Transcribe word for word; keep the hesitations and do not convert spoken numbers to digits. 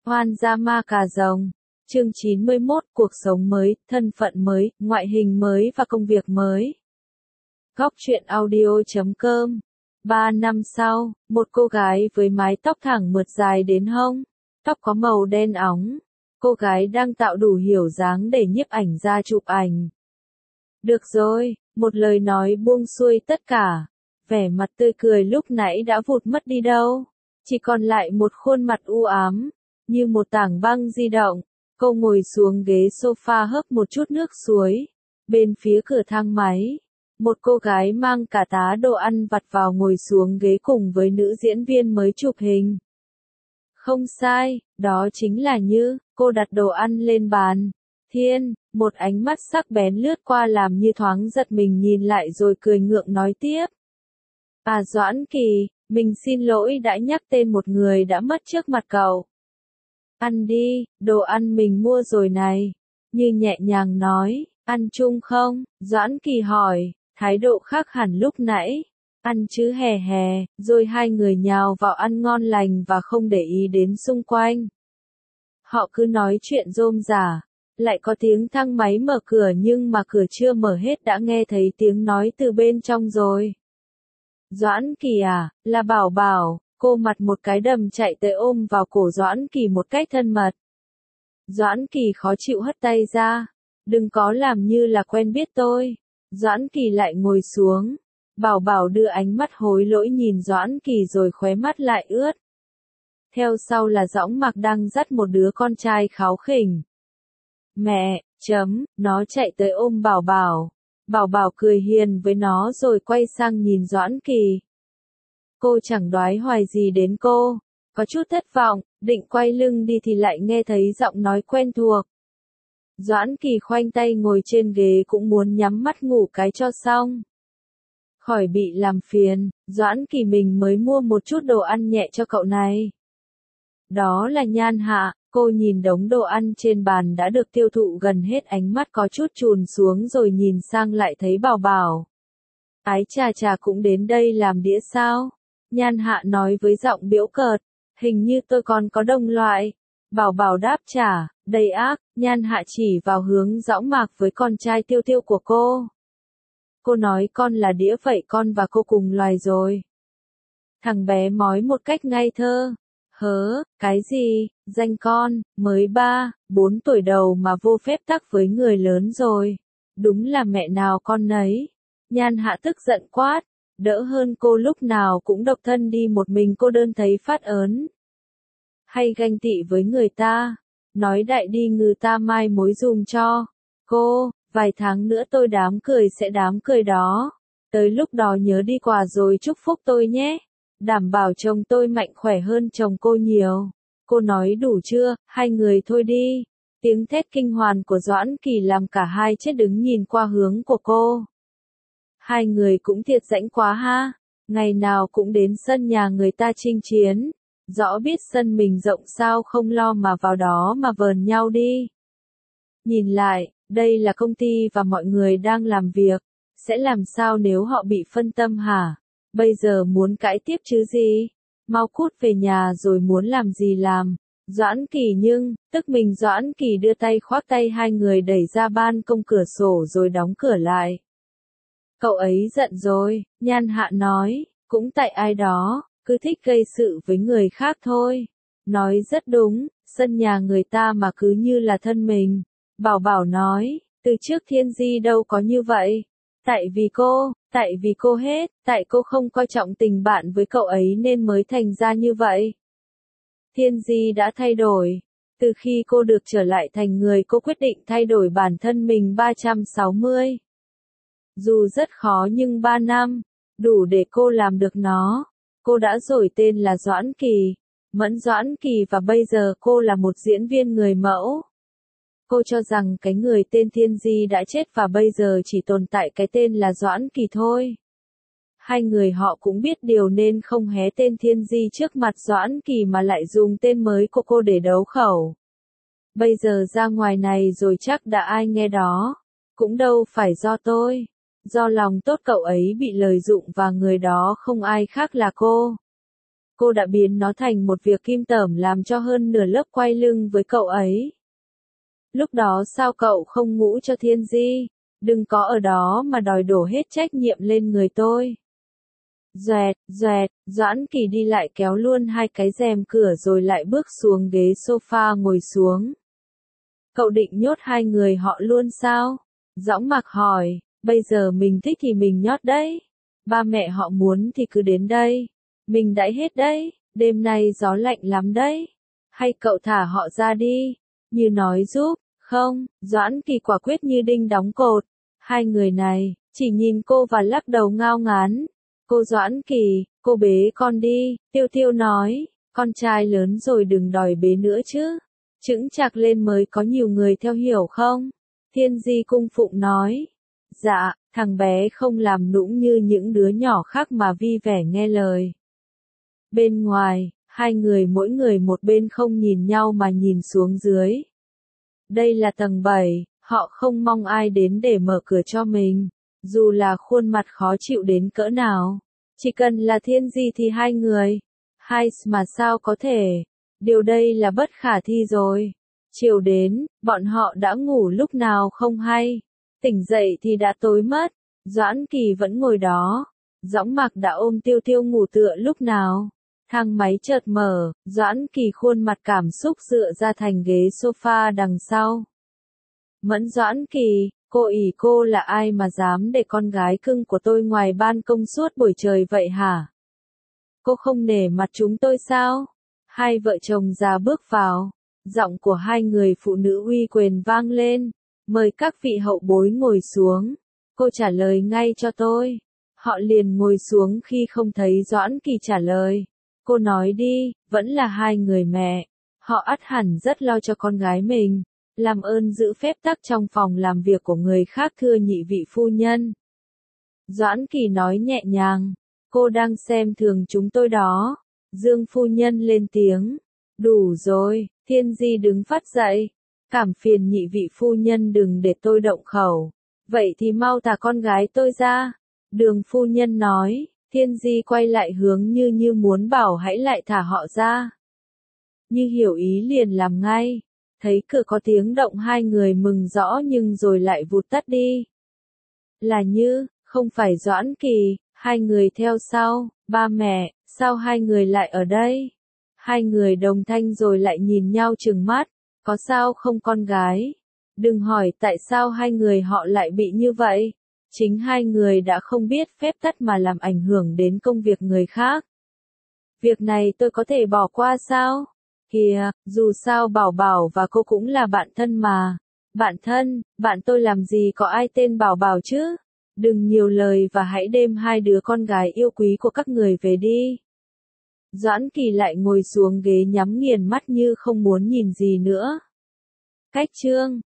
Hoan gia ma cà rồng. Chương chín mươi mốt, cuộc sống mới, thân phận mới, ngoại hình mới và công việc mới. Góc truyện audio chấm com. Ba năm sau, một cô gái với mái tóc thẳng mượt dài đến hông, tóc có màu đen óng. Cô gái đang tạo đủ hiểu dáng để nhiếp ảnh ra chụp ảnh. Được rồi, một lời nói buông xuôi tất cả. Vẻ mặt tươi cười lúc nãy đã vụt mất đi đâu. Chỉ còn lại một khuôn mặt u ám, như một tảng băng di động. Cô ngồi xuống ghế sofa hớp một chút nước suối. Bên phía cửa thang máy, một cô gái mang cả tá đồ ăn vặt vào ngồi xuống ghế cùng với nữ diễn viên mới chụp hình. Không sai, đó chính là Như. Cô đặt đồ ăn lên bàn. Thiên, một ánh mắt sắc bén lướt qua làm Như thoáng giật mình nhìn lại rồi cười ngượng nói tiếp. À Doãn Kỳ, mình xin lỗi đã nhắc tên một người đã mất trước mặt cậu. Ăn đi, đồ ăn mình mua rồi này. Như nhẹ nhàng nói, ăn chung không? Doãn Kỳ hỏi, thái độ khác hẳn lúc nãy. Ăn chứ hè hè, rồi hai người nhào vào ăn ngon lành và không để ý đến xung quanh. Họ cứ nói chuyện rôm rả, lại có tiếng thang máy mở cửa nhưng mà cửa chưa mở hết đã nghe thấy tiếng nói từ bên trong rồi. Doãn Kỳ à, là Bảo Bảo. Cô mặt một cái đầm chạy tới ôm vào cổ Doãn Kỳ một cách thân mật. Doãn Kỳ khó chịu hất tay ra. Đừng có làm như là quen biết tôi. Doãn Kỳ lại ngồi xuống. Bảo Bảo đưa ánh mắt hối lỗi nhìn Doãn Kỳ rồi khóe mắt lại ướt. Theo sau là Dõng Mạc đang dắt một đứa con trai kháu khỉnh. Mẹ, chấm, nó chạy tới ôm Bảo Bảo. Bảo Bảo cười hiền với nó rồi quay sang nhìn Doãn Kỳ. Cô chẳng đoái hoài gì đến cô, có chút thất vọng, định quay lưng đi thì lại nghe thấy giọng nói quen thuộc. Doãn Kỳ khoanh tay ngồi trên ghế cũng muốn nhắm mắt ngủ cái cho xong. Khỏi bị làm phiền, Doãn Kỳ mình mới mua một chút đồ ăn nhẹ cho cậu này. Đó là Nhan Hạ, cô nhìn đống đồ ăn trên bàn đã được tiêu thụ gần hết ánh mắt có chút chùn xuống rồi nhìn sang lại thấy Bảo Bảo. Ái chà chà cũng đến đây làm đĩa sao? Nhan Hạ nói với giọng biễu cợt, hình như tôi còn có đồng loại. Bảo Bảo đáp trả, đầy ác. Nhan Hạ chỉ vào hướng Dõng Mạc với con trai Tiêu Tiêu của cô. Cô nói con là đĩa vậy con và cô cùng loài rồi. Thằng bé mói một cách ngây thơ. Hớ, cái gì, danh con, mới ba, bốn tuổi đầu mà vô phép tắc với người lớn rồi. Đúng là mẹ nào con nấy. Nhan Hạ tức giận quát. Đỡ hơn cô lúc nào cũng độc thân đi một mình cô đơn thấy phát ớn. Hay ganh tị với người ta. Nói đại đi ngư ta mai mối dùm cho. Cô, vài tháng nữa tôi đám cười sẽ đám cười đó. Tới lúc đó nhớ đi quà rồi chúc phúc tôi nhé. Đảm bảo chồng tôi mạnh khỏe hơn chồng cô nhiều. Cô nói đủ chưa, hai người thôi đi. Tiếng thét kinh hoàn của Doãn Kỳ làm cả hai chết đứng nhìn qua hướng của cô. Hai người cũng thiệt rãnh quá ha, ngày nào cũng đến sân nhà người ta chinh chiến, rõ biết sân mình rộng sao không lo mà vào đó mà vờn nhau đi. Nhìn lại, đây là công ty và mọi người đang làm việc, sẽ làm sao nếu họ bị phân tâm hả? Bây giờ muốn cãi tiếp chứ gì? Mau cút về nhà rồi muốn làm gì làm. Doãn Kỳ nhưng, tức mình Doãn Kỳ đưa tay khoác tay hai người đẩy ra ban công cửa sổ rồi đóng cửa lại. Cậu ấy giận rồi, Nhan Hạ nói, cũng tại ai đó, cứ thích gây sự với người khác thôi. Nói rất đúng, sân nhà người ta mà cứ như là thân mình. Bảo Bảo nói, từ trước Thiên Di đâu có như vậy. Tại vì cô, tại vì cô hết, tại cô không coi trọng tình bạn với cậu ấy nên mới thành ra như vậy. Thiên Di đã thay đổi. Từ khi cô được trở lại thành người cô quyết định thay đổi bản thân mình ba trăm sáu mươi. Dù rất khó nhưng ba năm, đủ để cô làm được nó. Cô đã đổi tên là Doãn Kỳ, Mẫn Doãn Kỳ và bây giờ cô là một diễn viên người mẫu. Cô cho rằng cái người tên Thiên Di đã chết và bây giờ chỉ tồn tại cái tên là Doãn Kỳ thôi. Hai người họ cũng biết điều nên không hé tên Thiên Di trước mặt Doãn Kỳ mà lại dùng tên mới của cô để đấu khẩu. Bây giờ ra ngoài này rồi chắc đã ai nghe đó. Cũng đâu phải do tôi. Do lòng tốt cậu ấy bị lợi dụng và người đó không ai khác là cô. cô đã biến nó thành một việc kim tởm làm cho hơn nửa lớp quay lưng với cậu ấy. Lúc đó sao cậu không ngũ cho Thiên Di, đừng có ở đó mà đòi đổ hết trách nhiệm lên người tôi. Doẹt, doẹt, Doãn Kỳ đi lại kéo luôn hai cái rèm cửa rồi lại bước xuống ghế sofa ngồi xuống. Cậu định nhốt hai người họ luôn sao? Dõng Mạc hỏi, bây giờ mình thích thì mình nhốt đấy. Ba mẹ họ muốn thì cứ đến đây. Mình đãi hết đấy, đêm nay gió lạnh lắm đấy. Hay cậu thả họ ra đi, Như nói giúp, không, Doãn Kỳ quả quyết như đinh đóng cột. Hai người này, chỉ nhìn cô và lắc đầu ngao ngán. Cô Doãn Kỳ, cô bế con đi, Tiêu Tiêu nói, con trai lớn rồi đừng đòi bế nữa chứ. Chững chạc lên mới có nhiều người theo hiểu không? Thiên Di cung phụng nói. Dạ, thằng bé không làm nũng như những đứa nhỏ khác mà vi vẻ nghe lời. Bên ngoài, hai người mỗi người một bên không nhìn nhau mà nhìn xuống dưới. Đây là tầng bảy, họ không mong ai đến để mở cửa cho mình, dù là khuôn mặt khó chịu đến cỡ nào. Chỉ cần là Thiên Di thì hai người. Hai mà sao có thể, điều đây là bất khả thi rồi. Chiều đến, bọn họ đã ngủ lúc nào không hay. Tỉnh dậy thì đã tối mất. Doãn Kỳ vẫn ngồi đó. Dõng Mạc đã ôm Tiêu Tiêu ngủ tựa lúc nào. Thang máy chợt mở, Doãn Kỳ khuôn mặt cảm xúc dựa ra thành ghế sofa đằng sau. Mẫn Doãn Kỳ, cô ỷ cô là ai mà dám để con gái cưng của tôi ngoài ban công suốt buổi trời vậy hả? Cô không nể mặt chúng tôi sao? Hai vợ chồng già bước vào. Giọng của hai người phụ nữ uy quyền vang lên. Mời các vị hậu bối ngồi xuống. Cô trả lời ngay cho tôi. Họ liền ngồi xuống khi không thấy Doãn Kỳ trả lời. Cô nói đi, vẫn là hai người mẹ. Họ ắt hẳn rất lo cho con gái mình. Làm ơn giữ phép tắc trong phòng làm việc của người khác thưa nhị vị phu nhân. Doãn Kỳ nói nhẹ nhàng. Cô đang xem thường chúng tôi đó. Dương phu nhân lên tiếng. Đủ rồi, Thiên Di đứng phát dậy. Cảm phiền nhị vị phu nhân đừng để tôi động khẩu. Vậy thì mau thả con gái tôi ra. Đường phu nhân nói. Thiên Di quay lại hướng Như Như muốn bảo hãy lại thả họ ra. Như hiểu ý liền làm ngay. Thấy cửa có tiếng động hai người mừng rõ nhưng rồi lại vụt tắt đi. Là Như, không phải Doãn Kỳ, hai người theo sau, ba mẹ, sao hai người lại ở đây? Hai người đồng thanh rồi lại nhìn nhau trừng mắt, có sao không con gái? Đừng hỏi tại sao hai người họ lại bị như vậy. Chính hai người đã không biết phép tắc mà làm ảnh hưởng đến công việc người khác. Việc này tôi có thể bỏ qua sao? Kìa, dù sao Bảo Bảo và cô cũng là bạn thân mà. Bạn thân, bạn tôi làm gì có ai tên Bảo Bảo chứ? Đừng nhiều lời và hãy đem hai đứa con gái yêu quý của các người về đi. Doãn Kỳ lại ngồi xuống ghế nhắm nghiền mắt như không muốn nhìn gì nữa. Cách chương